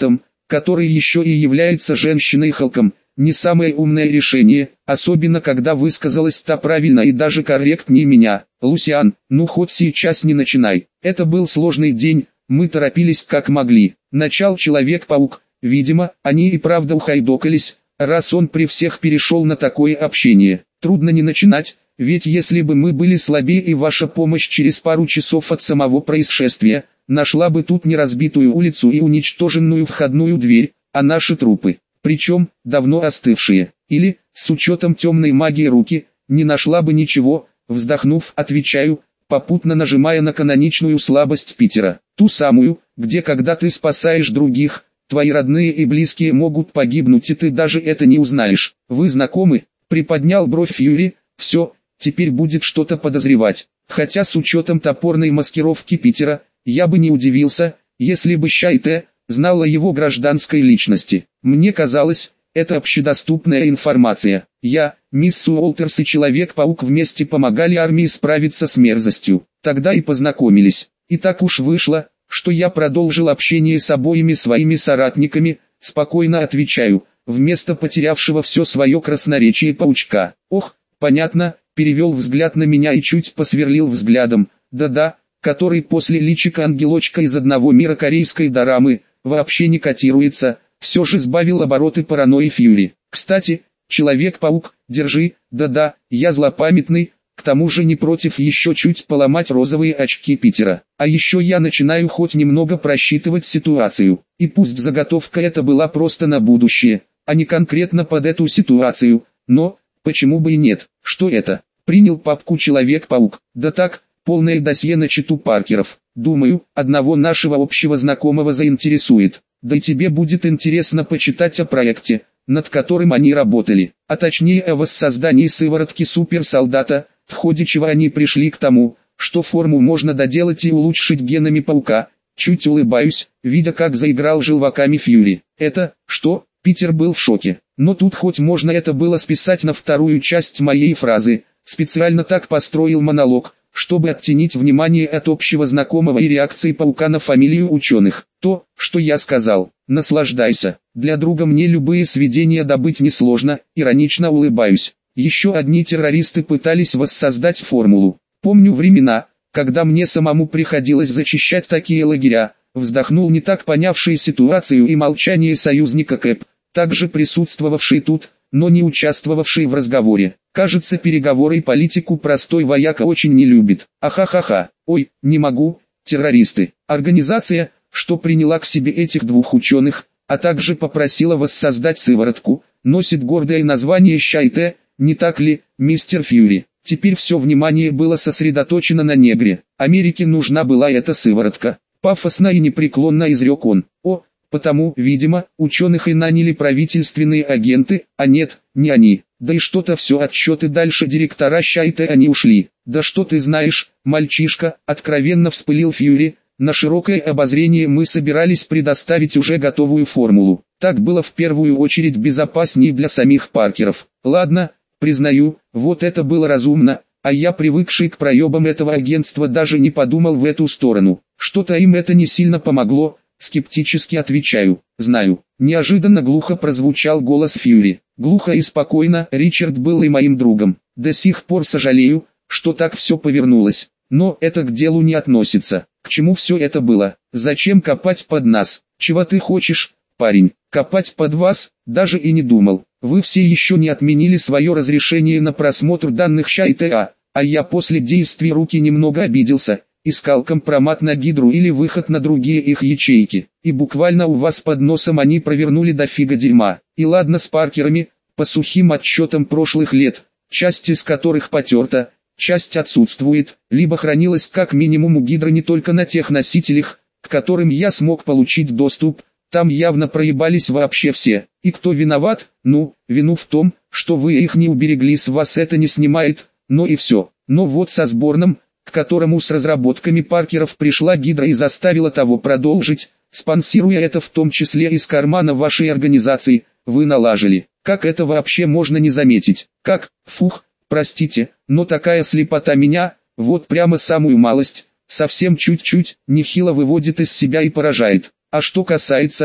который еще и является женщиной-халком, не самое умное решение, особенно когда высказалась та правильно и даже корректнее меня. Лусиан, ну хоть сейчас не начинай. Это был сложный день, мы торопились как могли. Начал Человек-паук, видимо, они и правда ухайдокались, раз он при всех перешел на такое общение. Трудно не начинать, ведь если бы мы были слабее и ваша помощь через пару часов от самого происшествия, нашла бы тут не разбитую улицу и уничтоженную входную дверь, а наши трупы, причем, давно остывшие, или, с учетом темной магии руки, не нашла бы ничего, вздохнув, отвечаю, попутно нажимая на каноничную слабость Питера, ту самую, где когда ты спасаешь других, твои родные и близкие могут погибнуть и ты даже это не узнаешь. Вы знакомы? Приподнял бровь Фьюри. Все, теперь будет что-то подозревать. Хотя с учетом топорной маскировки Питера, я бы не удивился, если бы Шайте знала его гражданской личности. Мне казалось, это общедоступная информация. Я, мисс Уолтерс и Человек-паук вместе помогали армии справиться с мерзостью. Тогда и познакомились. И так уж вышло, что я продолжил общение с обоими своими соратниками, спокойно отвечаю, вместо потерявшего все свое красноречие паучка. Ох, понятно, перевел взгляд на меня и чуть посверлил взглядом, да-да, который после личика ангелочка из одного мира корейской дорамы, вообще не котируется, все же сбавил обороты паранойи Фьюри. Кстати, Человек-паук, держи, да-да, я злопамятный, к тому же не против еще чуть поломать розовые очки Питера. А еще я начинаю хоть немного просчитывать ситуацию. И пусть заготовка эта была просто на будущее, а не конкретно под эту ситуацию, но, почему бы и нет, что это? Принял папку Человек-паук, да так, полное досье на читу Паркеров. Думаю, одного нашего общего знакомого заинтересует. Да и тебе будет интересно почитать о проекте, над которым они работали, а точнее о воссоздании сыворотки суперсолдата, в ходе чего они пришли к тому, что форму можно доделать и улучшить генами паука. Чуть улыбаюсь, видя как заиграл желваками Фьюри. Это, что? Питер был в шоке. Но тут хоть можно это было списать на вторую часть моей фразы. Специально так построил монолог, чтобы оттенить внимание от общего знакомого и реакции паука на фамилию ученых. То, что я сказал, наслаждайся. Для друга мне любые сведения добыть несложно, иронично улыбаюсь. Еще одни террористы пытались воссоздать формулу. Помню времена, когда мне самому приходилось зачищать такие лагеря, вздохнул не так понявший ситуацию и молчание союзника Кэп, также присутствовавший тут, но не участвовавший в разговоре. Кажется, переговоры и политику простой вояка очень не любит. Ахахаха, ой, не могу, террористы. Организация, что приняла к себе этих двух ученых, а также попросила воссоздать сыворотку, носит гордое название Шайте, не так ли, мистер Фьюри? Теперь все внимание было сосредоточено на негре. Америке нужна была эта сыворотка. Пафосно и непреклонно изрек он. О, потому, видимо, ученых и наняли правительственные агенты, а нет, не они. Да и что-то все отчеты дальше директора Шайте они ушли. Да что ты знаешь, мальчишка, откровенно вспылил Фьюри. На широкое обозрение мы собирались предоставить уже готовую формулу. Так было в первую очередь безопаснее для самих Паркеров. Ладно, признаю, вот это было разумно, а я, привыкший к проебам этого агентства, даже не подумал в эту сторону. Что-то им это не сильно помогло, скептически отвечаю. Знаю. Неожиданно глухо прозвучал голос Фьюри. Глухо и спокойно. Ричард был и моим другом. До сих пор сожалею, что так все повернулось. Но это к делу не относится. К чему все это было? Зачем копать под нас? Чего ты хочешь, парень? Копать под вас? Даже и не думал. Вы все еще не отменили свое разрешение на просмотр данных Шайте, а я после действий руки немного обиделся. Искал компромат на Гидру или выход на другие их ячейки. И буквально у вас под носом они провернули дофига дерьма. И ладно с Паркерами, по сухим отчетам прошлых лет, часть из которых потерта, часть отсутствует, либо хранилась как минимум у Гидры не только на тех носителях, к которым я смог получить доступ, там явно проебались вообще все. И кто виноват? Ну, вину в том, что вы их не уберегли, с вас это не снимает, но и все. Но вот со сборным, к которому с разработками Паркеров пришла Гидра и заставила того продолжить, спонсируя это в том числе из кармана вашей организации, вы налажили. Как это вообще можно не заметить? Как? Фух, простите, но такая слепота меня, вот прямо самую малость, совсем чуть-чуть, нехило выводит из себя и поражает. А что касается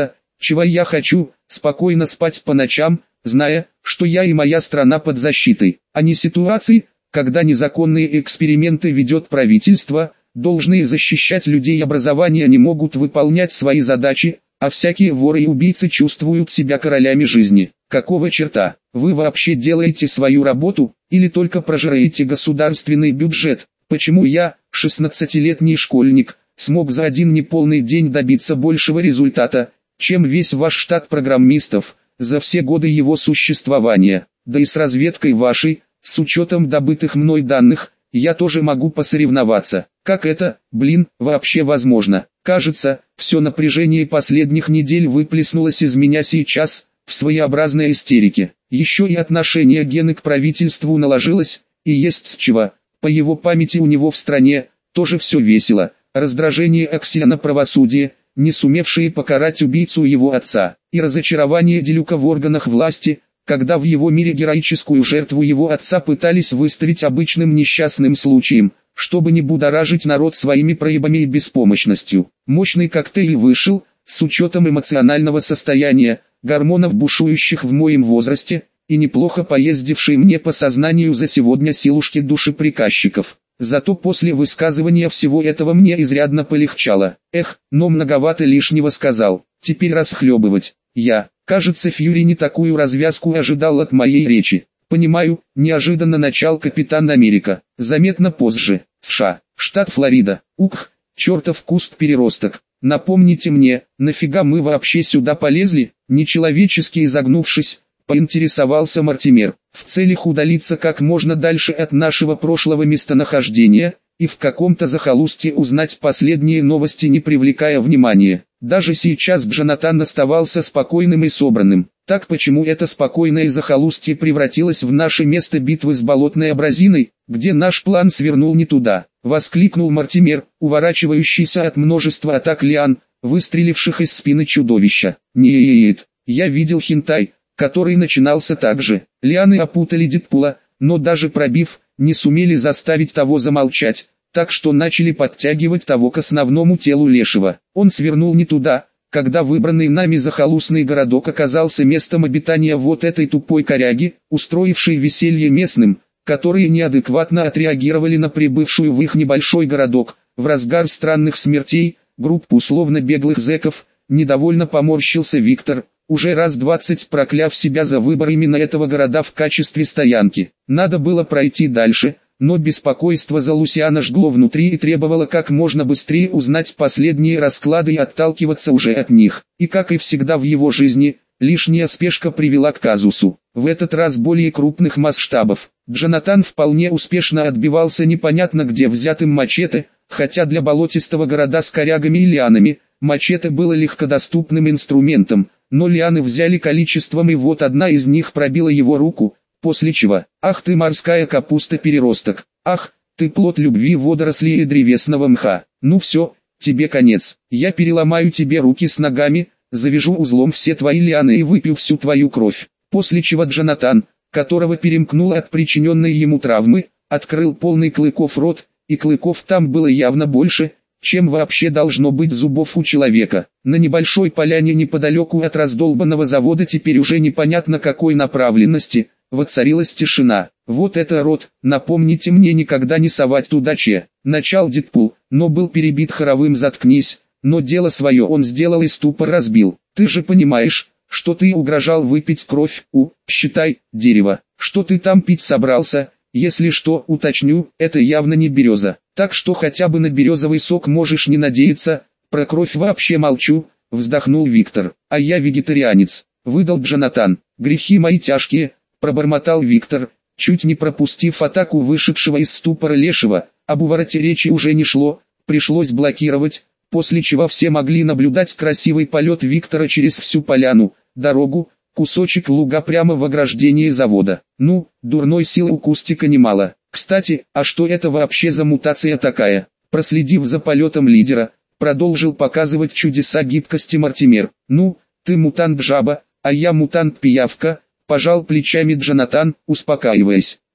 Чего я хочу? Спокойно спать по ночам, зная, что я и моя страна под защитой, а не ситуации, когда незаконные эксперименты ведет правительство, должные защищать людей образования не могут выполнять свои задачи, а всякие воры и убийцы чувствуют себя королями жизни. Какого черта? Вы вообще делаете свою работу, или только прожираете государственный бюджет? Почему я, 16-летний школьник, смог за один неполный день добиться большего результата, чем весь ваш штат программистов, за все годы его существования? Да и с разведкой вашей, с учетом добытых мной данных, я тоже могу посоревноваться. Как это, вообще возможно? Кажется, все напряжение последних недель выплеснулось из меня сейчас, в своеобразной истерике. Еще и отношение Гены к правительству наложилось, и есть с чего. По его памяти у него в стране, тоже все весело. Раздражение Акселя на правосудие, не сумевшие покарать убийцу его отца, и разочарование Делюка в органах власти, когда в его мире героическую жертву его отца пытались выставить обычным несчастным случаем, чтобы не будоражить народ своими проебами и беспомощностью. Мощный коктейль вышел, с учетом эмоционального состояния, гормонов, бушующих в моем возрасте, и неплохо поездившей мне по сознанию за сегодня силушки душеприказчиков. Зато после высказывания всего этого мне изрядно полегчало. Но многовато лишнего сказал. Теперь расхлебывать. Кажется, Фьюри не такую развязку ожидал от моей речи. Понимаю, неожиданно начал Капитан Америка. Заметно позже. США, штат Флорида. Чертов куст-переросток. Напомните мне, нафига мы вообще сюда полезли? Нечеловечески изогнувшись, поинтересовался Мортимер, в целях удалиться как можно дальше от нашего прошлого местонахождения, и в каком-то захолустье узнать последние новости, не привлекая внимания. Даже сейчас Джонатан оставался спокойным и собранным. Так почему это спокойное захолустье превратилось в наше место битвы с болотной абразиной, где наш план свернул не туда? Воскликнул Мортимер, уворачивающийся от множества атак лиан, выстреливших из спины чудовища. Нет, я видел хентай, который начинался так же. Лианы опутали Дэдпула, но даже пробив, не сумели заставить того замолчать, так что начали подтягивать того к основному телу лешего. Он свернул не туда, когда выбранный нами захолустный городок оказался местом обитания вот этой тупой коряги, устроившей веселье местным, которые неадекватно отреагировали на прибывшую в их небольшой городок, в разгар странных смертей, группу условно беглых зэков. Недовольно поморщился Виктор, уже раз 20 прокляв себя за выбор именно этого города в качестве стоянки. Надо было пройти дальше, но беспокойство за Лусиана жгло внутри и требовало как можно быстрее узнать последние расклады и отталкиваться уже от них. И как и всегда в его жизни, лишняя спешка привела к казусу, в этот раз более крупных масштабов. Джонатан вполне успешно отбивался непонятно где взятым мачете, хотя для болотистого города с корягами и лианами, мачете было легкодоступным инструментом, но лианы взяли количеством, и вот одна из них пробила его руку, после чего: «Ах ты морская капуста-переросток! Ах, ты плод любви водорослей и древесного мха! Ну все, тебе конец, я переломаю тебе руки с ногами, завяжу узлом все твои лианы и выпью всю твою кровь». После чего Джонатан, которого перемкнуло от причиненной ему травмы, открыл полный клыков рот, и клыков там было явно больше, чем вообще должно быть зубов у человека. На небольшой поляне неподалеку от раздолбанного завода, теперь уже непонятно какой направленности, воцарилась тишина. «Вот это рот, напомните мне никогда не совать туда начал Дэдпул, но был перебит хоровым «заткнись», но дело свое он сделал и ступор разбил. «Ты же понимаешь, что ты угрожал выпить кровь считай, дерево, что ты там пить собрался?» Если что, уточню, это явно не береза, так что хотя бы на березовый сок можешь не надеяться, про кровь вообще молчу, вздохнул Виктор. «А я вегетарианец», выдал Джонатан. «Грехи мои тяжкие», пробормотал Виктор, чуть не пропустив атаку вышедшего из ступора лешего. Об увороте речи уже не шло, пришлось блокировать, после чего все могли наблюдать красивый полет Виктора через всю поляну, дорогу, кусочек луга прямо в ограждении завода. Ну, дурной силы у кустика немало. Кстати, а что это вообще за мутация такая? Проследив за полетом лидера, продолжил показывать чудеса гибкости Мортимер. «Ну, ты мутант-жаба, а я мутант-пиявка», пожал плечами Джонатан, успокаиваясь.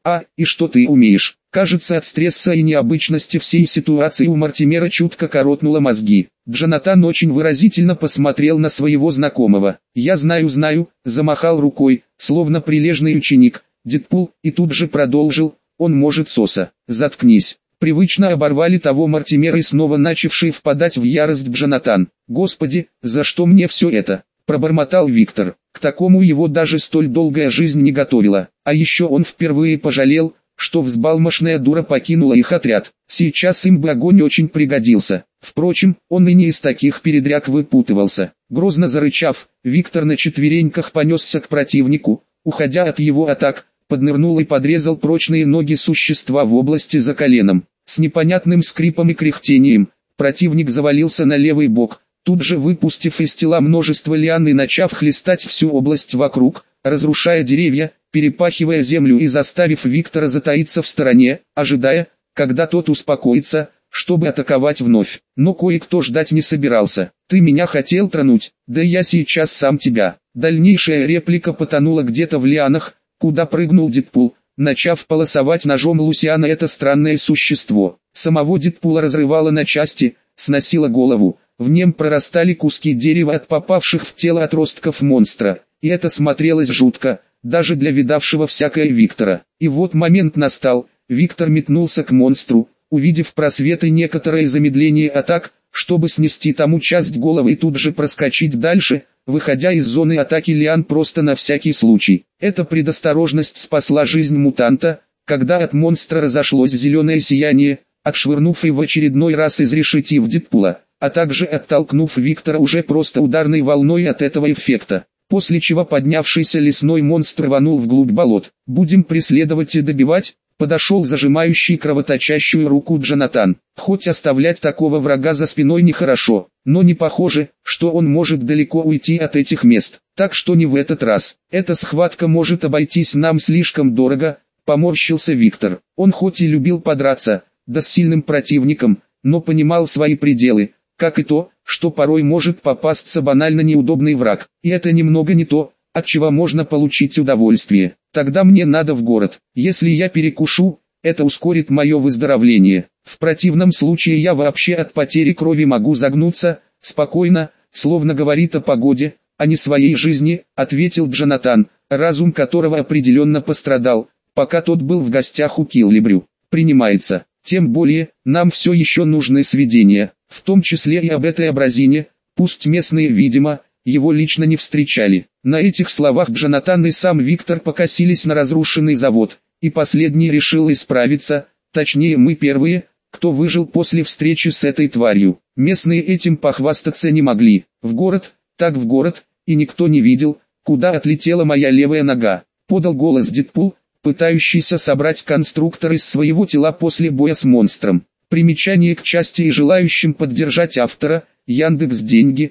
И что ты умеешь? Кажется, от стресса и необычности всей ситуации у Мортимера чутко коротнуло мозги. Джонатан очень выразительно посмотрел на своего знакомого. «Я знаю, замахал рукой, словно прилежный ученик, Дэдпул, и тут же продолжил, он может соса. Заткнись. Привычно оборвали того Мортимера и снова начавший впадать в ярость Джонатан. «Господи, за что мне все это?» – пробормотал Виктор. К такому его даже столь долгая жизнь не готовила. А еще он впервые пожалел, что взбалмошная дура покинула их отряд. Сейчас им бы огонь очень пригодился. Впрочем, он и не из таких передряг выпутывался. Грозно зарычав, Виктор на четвереньках понесся к противнику, уходя от его атак, поднырнул и подрезал прочные ноги существа в области за коленом. С непонятным скрипом и кряхтением, противник завалился на левый бок, тут же выпустив из тела множество лиан и начав хлестать всю область вокруг, разрушая деревья, перепахивая землю и заставив Виктора затаиться в стороне, ожидая, когда тот успокоится, чтобы атаковать вновь. Но кое-кто ждать не собирался. «Ты меня хотел тронуть? Да я сейчас сам тебя». Дальнейшая реплика потонула где-то в лианах, куда прыгнул Дэдпул, начав полосовать ножом Лусиана это странное существо. Самого Дэдпула разрывало на части, сносило голову, в нем прорастали куски дерева от попавших в тело отростков монстра, и это смотрелось жутко, даже для видавшего всякое Виктора. И вот момент настал, Виктор метнулся к монстру, увидев просветы некоторое замедление атак, чтобы снести тому часть головы и тут же проскочить дальше, выходя из зоны атаки лиан просто на всякий случай. Эта предосторожность спасла жизнь мутанта, когда от монстра разошлось зеленое сияние, отшвырнув и в очередной раз изрешетив Дэдпула, а также оттолкнув Виктора уже просто ударной волной от этого эффекта. После чего поднявшийся лесной монстр рванул вглубь болот. «Будем преследовать и добивать», подошел зажимающий кровоточащую руку Джонатан. Хоть оставлять такого врага за спиной нехорошо, но не похоже, что он может далеко уйти от этих мест. Так что не в этот раз. Эта схватка может обойтись нам слишком дорого, поморщился Виктор. Он хоть и любил подраться, да с сильным противником, но понимал свои пределы, как и то, что порой может попасться банально неудобный враг. И это немного не то, от чего можно получить удовольствие. Тогда мне надо в город. Если я перекушу, это ускорит мое выздоровление. В противном случае я вообще от потери крови могу загнуться, спокойно, словно говорит о погоде, а не своей жизни, ответил Джонатан, разум которого определенно пострадал, пока тот был в гостях у Киллибрю. Принимается. Тем более, нам все еще нужны сведения, в том числе и об этой абразине, пусть местные, видимо, его лично не встречали. На этих словах Джонатан и сам Виктор покосились на разрушенный завод, и последний решил исправиться, точнее мы первые, кто выжил после встречи с этой тварью. Местные этим похвастаться не могли. В город, так в город, и никто не видел, куда отлетела моя левая нога. Подал голос Дэдпул, пытающийся собрать конструктор из своего тела после боя с монстром. Примечание к части и желающим поддержать автора, Яндекс.Деньги,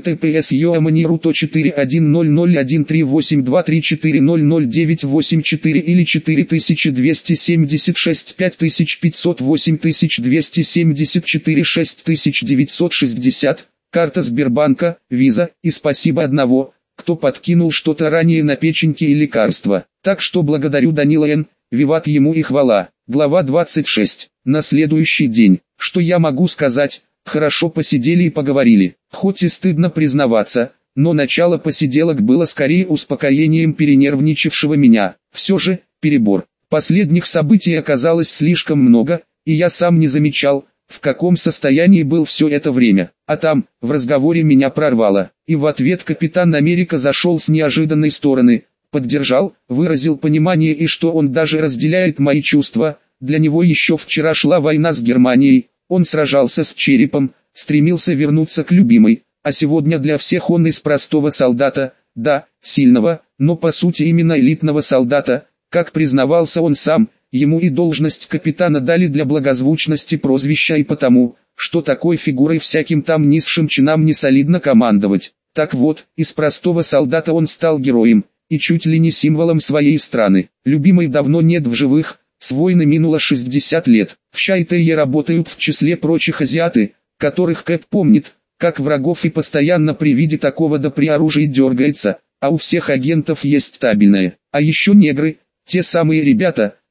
https://yoamaniruto410013823400984 или 4276 5500 8274 6960, карта Сбербанка, Виза, и спасибо одного, кто подкинул что-то ранее на печеньки и лекарства. Так что благодарю Данила Н., виват ему и хвала. Глава 26. На следующий день, что я могу сказать, хорошо посидели и поговорили. Хоть и стыдно признаваться, но начало посиделок было скорее успокоением перенервничавшего меня. Все же, перебор. Последних событий оказалось слишком много, и я сам не замечал, в каком состоянии был все это время. А там, в разговоре меня прорвало, и в ответ Капитан Америка зашел с неожиданной стороны, поддержал, выразил понимание и что он даже разделяет мои чувства. Для него еще вчера шла война с Германией, он сражался с черепом, стремился вернуться к любимой, а сегодня для всех он из простого солдата, да, сильного, но по сути именно элитного солдата, как признавался он сам, ему и должность капитана дали для благозвучности прозвища и потому, что такой фигурой всяким там низшим чинам не солидно командовать. Так вот, из простого солдата он стал героем, и чуть ли не символом своей страны. Любимой давно нет в живых, с войны минуло 60 лет. В Шайтее работают в числе прочих азиаты, которых Кэп помнит, как врагов и постоянно при виде такого да при оружии дергается, а у всех агентов есть стабильное. А еще негры, те самые ребята,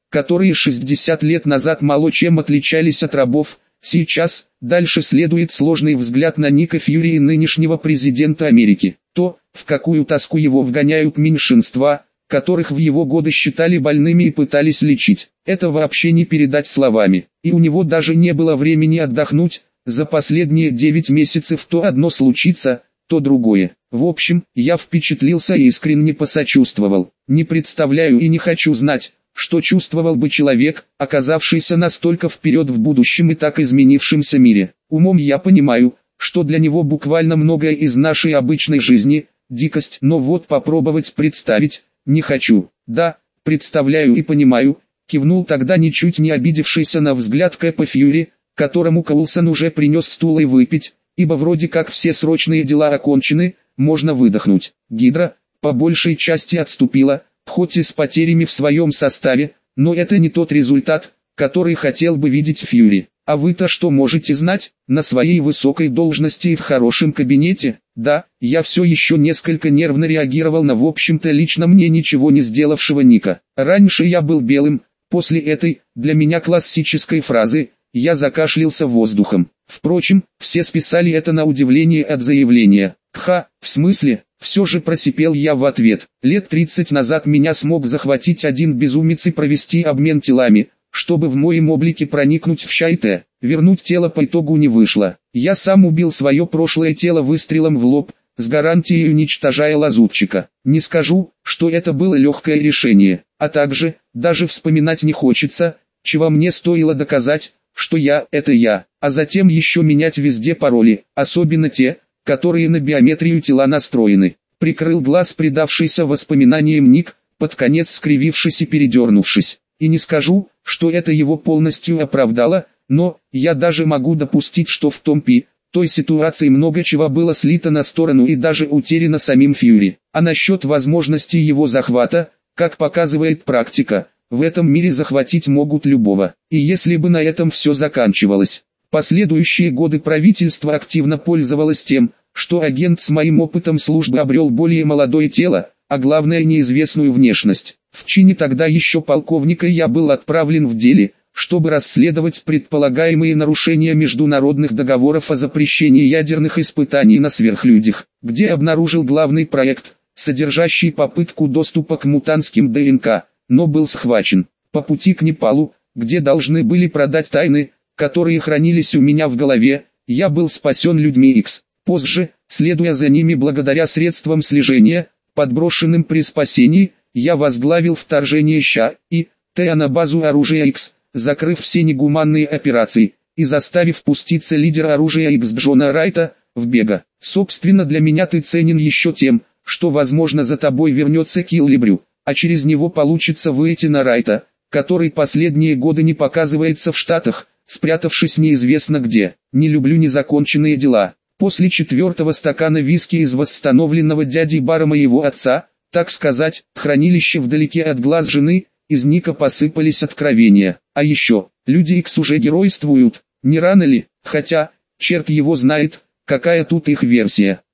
которые 60 лет назад мало чем отличались от рабов. Сейчас, дальше следует сложный взгляд на Ника Фьюри и нынешнего президента Америки. То, в какую тоску его вгоняют меньшинства, которых в его годы считали больными и пытались лечить. Это вообще не передать словами. И у него даже не было времени отдохнуть. За последние 9 месяцев то одно случится, то другое. В общем, я впечатлился и искренне посочувствовал. Не представляю и не хочу знать, что чувствовал бы человек, оказавшийся настолько вперед в будущем и так изменившемся мире. Умом я понимаю, что для него буквально многое из нашей обычной жизни – дикость, но вот попробовать представить не хочу. Да, представляю и понимаю, кивнул тогда ничуть не обидевшийся на взгляд Кэпа Фьюри, которому Коулсон уже принес стул и выпить, ибо вроде как все срочные дела окончены, можно выдохнуть. Гидра, по большей части отступила, хоть и с потерями в своем составе, но это не тот результат, который хотел бы видеть Фьюри. А вы-то что можете знать, на своей высокой должности и в хорошем кабинете? Да, я все еще несколько нервно реагировал на в общем-то лично мне ничего не сделавшего Ника. Раньше я был белым, после этой, для меня классической фразы, я закашлялся воздухом. Впрочем, все списали это на удивление от заявления. «Ха, в смысле?» Все же просипел я в ответ. Лет 30 назад меня смог захватить один безумец и провести обмен телами, чтобы в моем облике проникнуть в Шайте. Вернуть тело по итогу не вышло. Я сам убил свое прошлое тело выстрелом в лоб, с гарантией уничтожая лазутчика. Не скажу, что это было легкое решение, а также, даже вспоминать не хочется, чего мне стоило доказать, что я – это я, а затем еще менять везде пароли, особенно те, которые на биометрию тела настроены. Прикрыл глаз предавшийся воспоминаниям Ник, под конец скривившись и передернувшись. И не скажу, что это его полностью оправдало, но я даже могу допустить, что в той ситуации много чего было слито на сторону и даже утеряно самим Фьюри. А насчет возможности его захвата, как показывает практика, в этом мире захватить могут любого. И если бы на этом все заканчивалось. Последующие годы правительство активно пользовалось тем, что агент с моим опытом службы обрел более молодое тело, а главное неизвестную внешность. В чине тогда еще полковника я был отправлен в деле, чтобы расследовать предполагаемые нарушения международных договоров о запрещении ядерных испытаний на сверхлюдях, где обнаружил главный проект, содержащий попытку доступа к мутантским ДНК, но был схвачен. По пути к Непалу, где должны были продать тайны, которые хранились у меня в голове, я был спасен людьми X. Позже, следуя за ними благодаря средствам слежения, подброшенным при спасении, я возглавил вторжение ЩА-И-Т на базу оружия X, закрыв все негуманные операции, и заставив пуститься лидера оружия X Джона Райта, в бега. Собственно, для меня ты ценен еще тем, что возможно за тобой вернется Киллибрю, а через него получится выйти на Райта, который последние годы не показывается в Штатах, спрятавшись неизвестно где. Не люблю незаконченные дела. После 4-го стакана виски из восстановленного дядей бара моего отца, так сказать, хранилище вдалеке от глаз жены, из Ника посыпались откровения. А еще, люди Икс уже геройствуют, не рано ли, хотя, черт его знает, какая тут их версия.